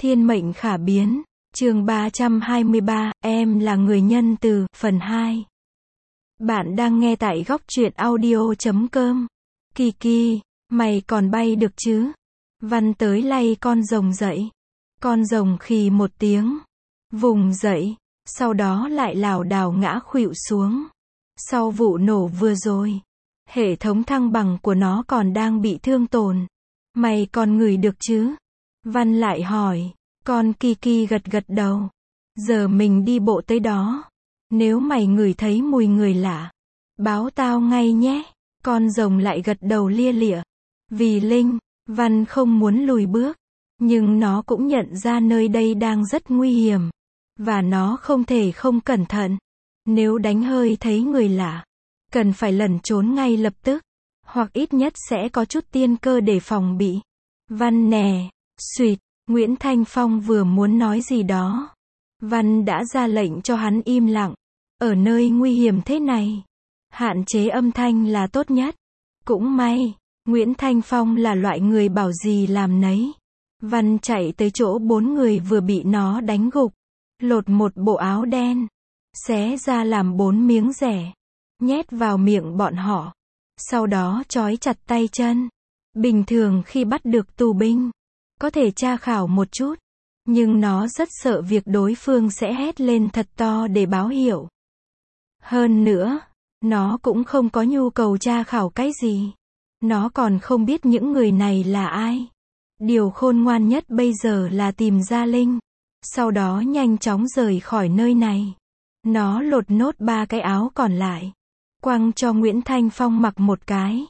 Thiên mệnh khả biến. Chương 323, em là người nhân từ, phần 2. Bạn đang nghe tại góc truyện audio.com. Kiki, mày còn bay được chứ? Văn tới lay con rồng dậy. Con rồng khì một tiếng, vùng dậy, sau đó lại lảo đảo ngã khuỵu xuống. Sau vụ nổ vừa rồi, hệ thống thăng bằng của nó còn đang bị thương tổn. Mày còn ngửi được chứ? Văn lại hỏi. Con Kiki gật gật đầu. Giờ mình đi bộ tới đó. Nếu mày ngửi thấy mùi người lạ, báo tao ngay nhé. Con rồng lại gật đầu lia lịa. Vì Linh, Văn không muốn lùi bước. Nhưng nó cũng nhận ra nơi đây đang rất nguy hiểm. Và nó không thể không cẩn thận. Nếu đánh hơi thấy người lạ, cần phải lẩn trốn ngay lập tức. Hoặc ít nhất sẽ có chút tiên cơ để phòng bị. Văn nè, suýt. Nguyễn Thanh Phong vừa muốn nói gì đó. Văn đã ra lệnh cho hắn im lặng. Ở nơi nguy hiểm thế này, hạn chế âm thanh là tốt nhất. Cũng may, Nguyễn Thanh Phong là loại người bảo gì làm nấy. Văn chạy tới chỗ 4 người vừa bị nó đánh gục. Lột một bộ áo đen, xé ra làm 4 miếng rẻ, nhét vào miệng bọn họ. Sau đó trói chặt tay chân. Bình thường khi bắt được tù binh, có thể tra khảo một chút, nhưng nó rất sợ việc đối phương sẽ hét lên thật to để báo hiệu. Hơn nữa, nó cũng không có nhu cầu tra khảo cái gì. Nó còn không biết những người này là ai. Điều khôn ngoan nhất bây giờ là tìm ra Linh, sau đó nhanh chóng rời khỏi nơi này. Nó lột nốt 3 cái áo còn lại, quăng cho Nguyễn Thanh Phong mặc một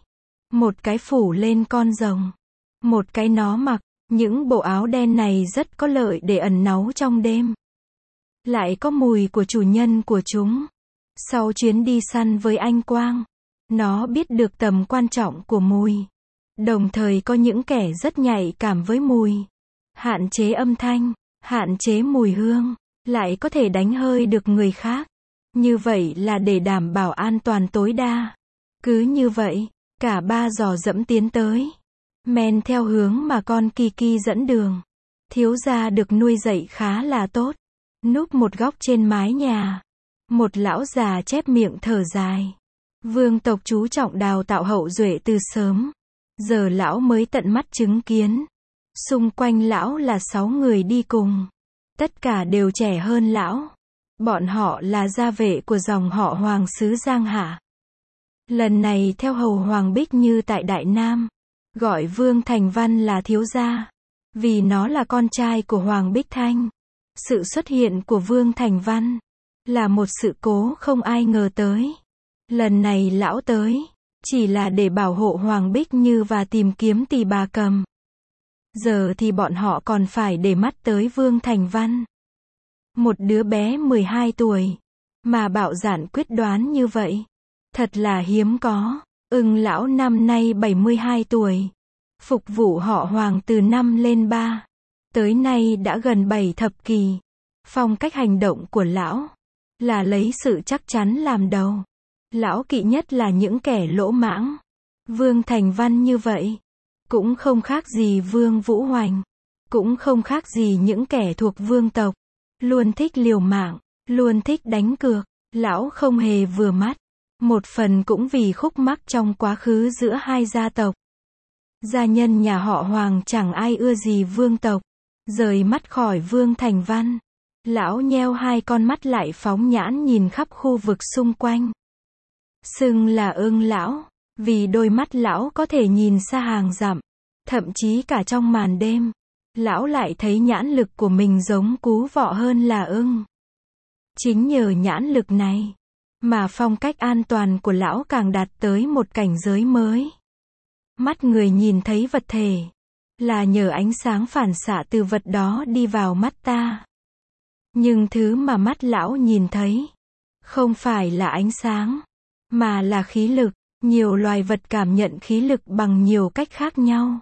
cái phủ lên con rồng, một cái nó mặc. Những bộ áo đen này rất có lợi để ẩn náu trong đêm. Lại có mùi của chủ nhân của chúng. Sau chuyến đi săn với anh Quang, nó biết được tầm quan trọng của mùi. Đồng thời có những kẻ rất nhạy cảm với mùi. Hạn chế âm thanh, hạn chế mùi hương, lại có thể đánh hơi được người khác. Như vậy là để đảm bảo an toàn tối đa. Cứ như vậy, cả 3 dò dẫm tiến tới. Men theo hướng mà con Kiki dẫn đường. Thiếu gia được nuôi dạy khá là tốt. Núp một góc trên mái nhà. Một lão già chép miệng thở dài. Vương tộc chú trọng đào tạo hậu duệ từ sớm. Giờ lão mới tận mắt chứng kiến. Xung quanh lão là 6 người đi cùng. Tất cả đều trẻ hơn lão. Bọn họ là gia vệ của dòng họ Hoàng xứ Giang Hạ. Lần này theo hầu Hoàng Bích Như tại Đại Nam. Gọi Vương Thành Văn là thiếu gia. Vì nó là con trai của Hoàng Bích Thanh. Sự xuất hiện của Vương Thành Văn là một sự cố không ai ngờ tới. Lần này lão tới, chỉ là để bảo hộ Hoàng Bích Như và tìm kiếm Tỷ Bà Cầm. Giờ thì bọn họ còn phải để mắt tới Vương Thành Văn. Một đứa bé 12 tuổi, mà bạo dạn quyết đoán như vậy. Thật là hiếm có. Lão năm nay 72 tuổi. Phục vụ họ Hoàng từ 5 lên 3. Tới nay đã gần 7 thập kỷ. Phong cách hành động của lão là lấy sự chắc chắn làm đầu. Lão kỵ nhất là những kẻ lỗ mãng. Vương Thành Văn như vậy, cũng không khác gì Vương Vũ Hoành. Cũng không khác gì những kẻ thuộc vương tộc. Luôn thích liều mạng, luôn thích đánh cược. Lão không hề vừa mắt. Một phần cũng vì khúc mắc trong quá khứ giữa hai gia tộc. Gia nhân nhà họ Hoàng chẳng ai ưa gì vương tộc. Rời mắt khỏi Vương Thành Văn, lão nheo 2 con mắt lại phóng nhãn nhìn khắp khu vực xung quanh. Xưng là lão, vì đôi mắt lão có thể nhìn xa hàng dặm. Thậm chí cả trong màn đêm, lão lại thấy nhãn lực của mình giống cú vọ hơn là ưng. Chính nhờ nhãn lực này mà phong cách an toàn của lão càng đạt tới một cảnh giới mới. Mắt người nhìn thấy vật thể, là nhờ ánh sáng phản xạ từ vật đó đi vào mắt ta. Nhưng thứ mà mắt lão nhìn thấy, không phải là ánh sáng, mà là khí lực. Nhiều loài vật cảm nhận khí lực bằng nhiều cách khác nhau.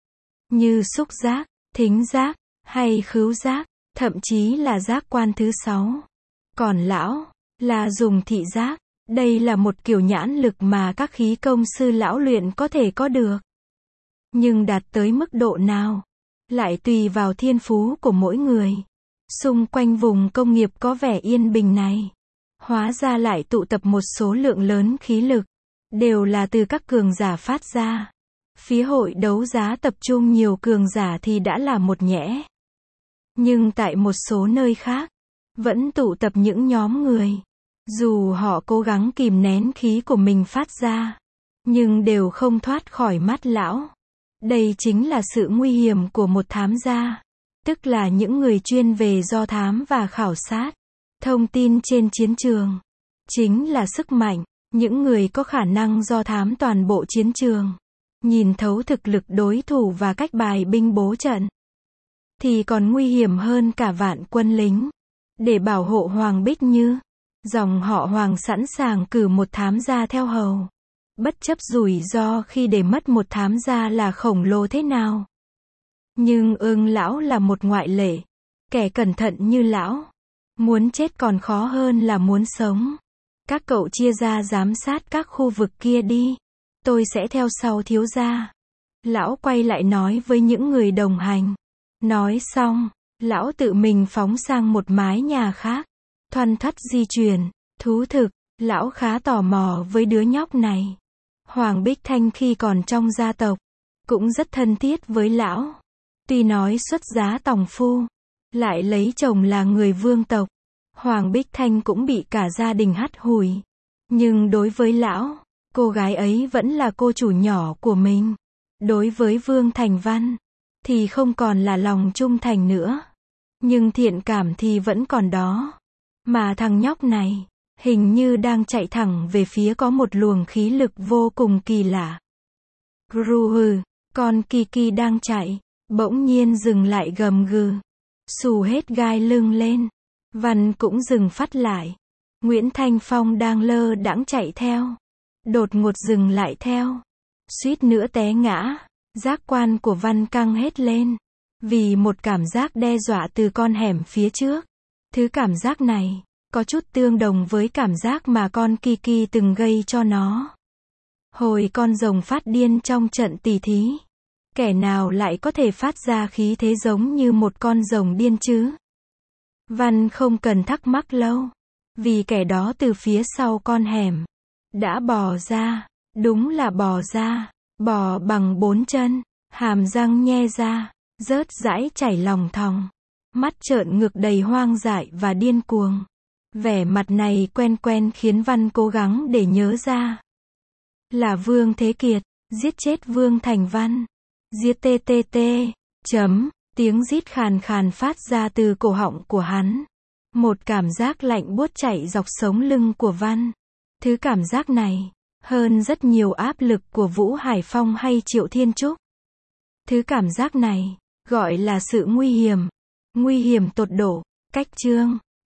Như xúc giác, thính giác, hay khứu giác, thậm chí là giác quan thứ 6. Còn lão là dùng thị giác. Đây là một kiểu nhãn lực mà các khí công sư lão luyện có thể có được. Nhưng đạt tới mức độ nào? lại tùy vào thiên phú của mỗi người. Xung quanh vùng công nghiệp có vẻ yên bình này, hóa ra lại tụ tập một số lượng lớn khí lực, đều là từ các cường giả phát ra. Phía hội đấu giá tập trung nhiều cường giả thì đã là một nhẽ. Nhưng tại một số nơi khác, vẫn tụ tập những nhóm người. Dù họ cố gắng kìm nén khí của mình phát ra, nhưng đều không thoát khỏi mắt lão. Đây chính là sự nguy hiểm của một thám gia, tức là những người chuyên về do thám và khảo sát thông tin trên chiến trường. Chính là sức mạnh, những người có khả năng do thám toàn bộ chiến trường, nhìn thấu thực lực đối thủ và cách bài binh bố trận, thì còn nguy hiểm hơn cả vạn quân lính. Để bảo hộ Hoàng Bích Như, dòng họ Hoàng sẵn sàng cử một thám gia theo hầu, bất chấp rủi ro khi để mất một thám gia là khổng lồ thế nào. Nhưng Ưng lão là một ngoại lệ, kẻ cẩn thận như lão, muốn chết còn khó hơn là muốn sống. Các cậu chia ra giám sát các khu vực kia đi, tôi sẽ theo sau thiếu gia. Lão quay lại nói với những người đồng hành. Nói xong, lão tự mình phóng sang một mái nhà khác, thoăn thoắt di chuyển. Thú thực, lão khá tò mò với đứa nhóc này. Hoàng Bích Thanh khi còn trong gia tộc, cũng rất thân thiết với lão. Tuy nói xuất giá tòng phu, lại lấy chồng là người vương tộc, Hoàng Bích Thanh cũng bị cả gia đình hắt hủi. Nhưng đối với lão, cô gái ấy vẫn là cô chủ nhỏ của mình. Đối với Vương Thành Văn, thì không còn là lòng trung thành nữa. Nhưng thiện cảm thì vẫn còn đó. Mà thằng nhóc này, hình như đang chạy thẳng về phía có một luồng khí lực vô cùng kỳ lạ. Gru hừ, con Kiki đang chạy, bỗng nhiên dừng lại gầm gừ, xù hết gai lưng lên. Văn cũng dừng phát lại. Nguyễn Thanh Phong đang lơ đãng chạy theo, đột ngột dừng lại theo, suýt nữa té ngã. Giác quan của Văn căng hết lên, vì một cảm giác đe dọa từ con hẻm phía trước. Thứ cảm giác này, có chút tương đồng với cảm giác mà con Kiki từng gây cho nó. Hồi con rồng phát điên trong trận tỉ thí. Kẻ nào lại có thể phát ra khí thế giống như một con rồng điên chứ? Văn không cần thắc mắc lâu, vì kẻ đó từ phía sau con hẻm đã bò ra, đúng là bò ra, bò bằng 4 chân, hàm răng nhe ra, rớt dãi chảy lòng thòng, mắt trợn ngược đầy hoang dại và điên cuồng. Vẻ mặt này quen quen khiến Văn cố gắng để nhớ ra. Là Vương Thế Kiệt, giết chết Vương Thành Văn. Giết TTT. Tiếng rít khàn khàn phát ra từ cổ họng của hắn. Một cảm giác lạnh buốt chạy dọc sống lưng của Văn. Thứ cảm giác này, hơn rất nhiều áp lực của Vũ Hải Phong hay Triệu Thiên Trúc. Thứ cảm giác này, gọi là sự nguy hiểm. Nguy hiểm tột độ. Cách chương